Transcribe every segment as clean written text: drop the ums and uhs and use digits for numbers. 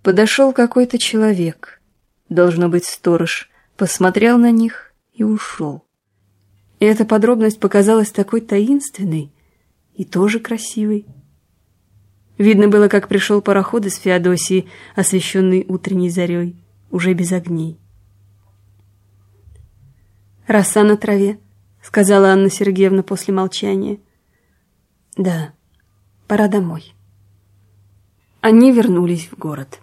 Подошел какой-то человек, должно быть сторож, посмотрел на них и ушел. И эта подробность показалась такой таинственной и тоже красивой. Видно было, как пришел пароход из Феодосии, освещенный утренней зарей, уже без огней. «Роса на траве», — сказала Анна Сергеевна после молчания. «Да, пора домой». Они вернулись в город.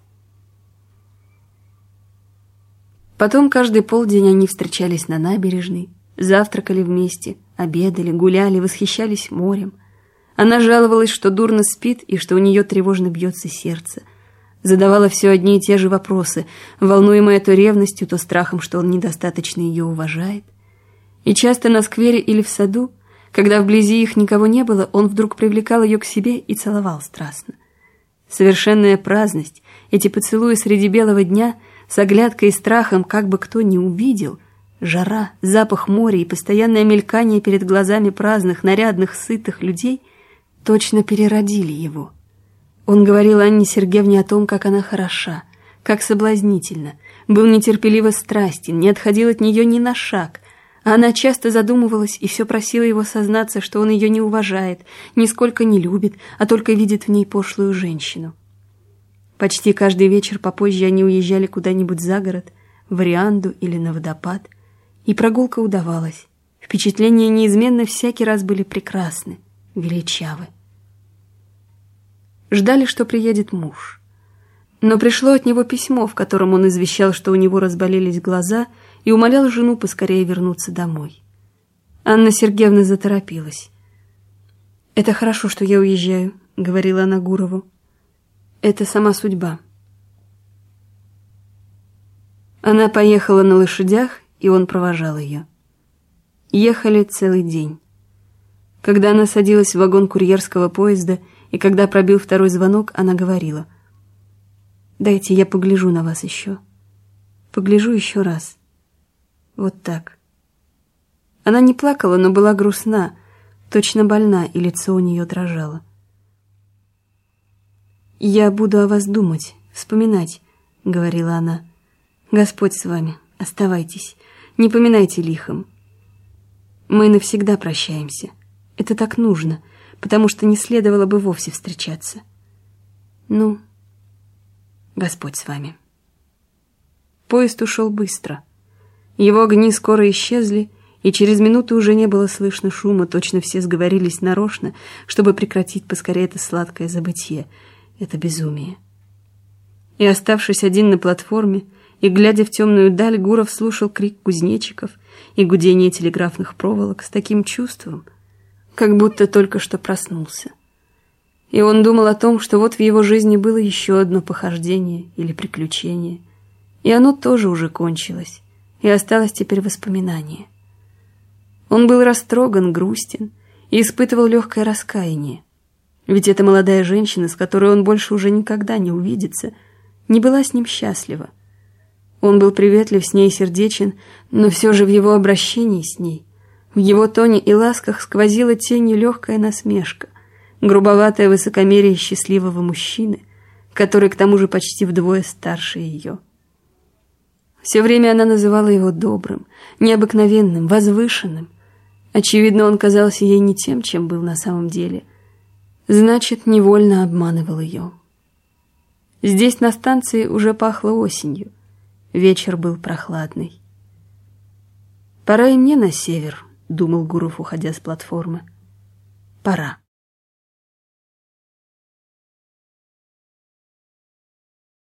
Потом каждый полдень они встречались на набережной, завтракали вместе, обедали, гуляли, восхищались морем. Она жаловалась, что дурно спит и что у нее тревожно бьется сердце. Задавала все одни и те же вопросы, волнуемая то ревностью, то страхом, что он недостаточно ее уважает. И часто на сквере или в саду, когда вблизи их никого не было, он вдруг привлекал ее к себе и целовал страстно. Совершенная праздность, эти поцелуи среди белого дня, с оглядкой и страхом, как бы кто ни увидел, жара, запах моря и постоянное мелькание перед глазами праздных, нарядных, сытых людей точно переродили его. Он говорил Анне Сергеевне о том, как она хороша, как соблазнительна, был нетерпеливо страстен, не отходил от нее ни на шаг, а она часто задумывалась и все просила его сознаться, что он ее не уважает, нисколько не любит, а только видит в ней пошлую женщину. Почти каждый вечер попозже они уезжали куда-нибудь за город, в Орианду или на водопад, и прогулка удавалась. Впечатления неизменно всякий раз были прекрасны, величавы. Ждали, что приедет муж. Но пришло от него письмо, в котором он извещал, что у него разболелись глаза, и умолял жену поскорее вернуться домой. Анна Сергеевна заторопилась. «Это хорошо, что я уезжаю», — говорила она Гурову. «Это сама судьба». Она поехала на лошадях, и он провожал ее. Ехали целый день. Когда она садилась в вагон курьерского поезда, и когда пробил второй звонок, она говорила: «Дайте, я погляжу на вас еще. Погляжу еще раз. Вот так». Она не плакала, но была грустна, точно больна, и лицо у нее дрожало. «Я буду о вас думать, вспоминать», — говорила она. «Господь с вами, оставайтесь, не поминайте лихом. Мы навсегда прощаемся. Это так нужно, потому что не следовало бы вовсе встречаться. Ну, Господь с вами». Поезд ушел быстро. Его огни скоро исчезли, и через минуту уже не было слышно шума, точно все сговорились нарочно, чтобы прекратить поскорее это сладкое забытье, это безумие. И, оставшись один на платформе, и, глядя в темную даль, Гуров слушал крик кузнечиков и гудение телеграфных проволок с таким чувством, как будто только что проснулся. И он думал о том, что вот в его жизни было еще одно похождение или приключение, и оно тоже уже кончилось, и осталось теперь воспоминание. Он был растроган, грустен и испытывал легкое раскаяние, ведь эта молодая женщина, с которой он больше уже никогда не увидится, не была с ним счастлива. Он был приветлив с ней и сердечен, но все же в его обращении с ней, в его тоне и ласках сквозила тень и легкая насмешка, грубоватое высокомерие счастливого мужчины, который к тому же почти вдвое старше ее. Все время она называла его добрым, необыкновенным, возвышенным. Очевидно, он казался ей не тем, чем был на самом деле. Значит, невольно обманывал ее. Здесь на станции уже пахло осенью. Вечер был прохладный. «Пора и мне на север», — думал Гуров, уходя с платформы. «Пора».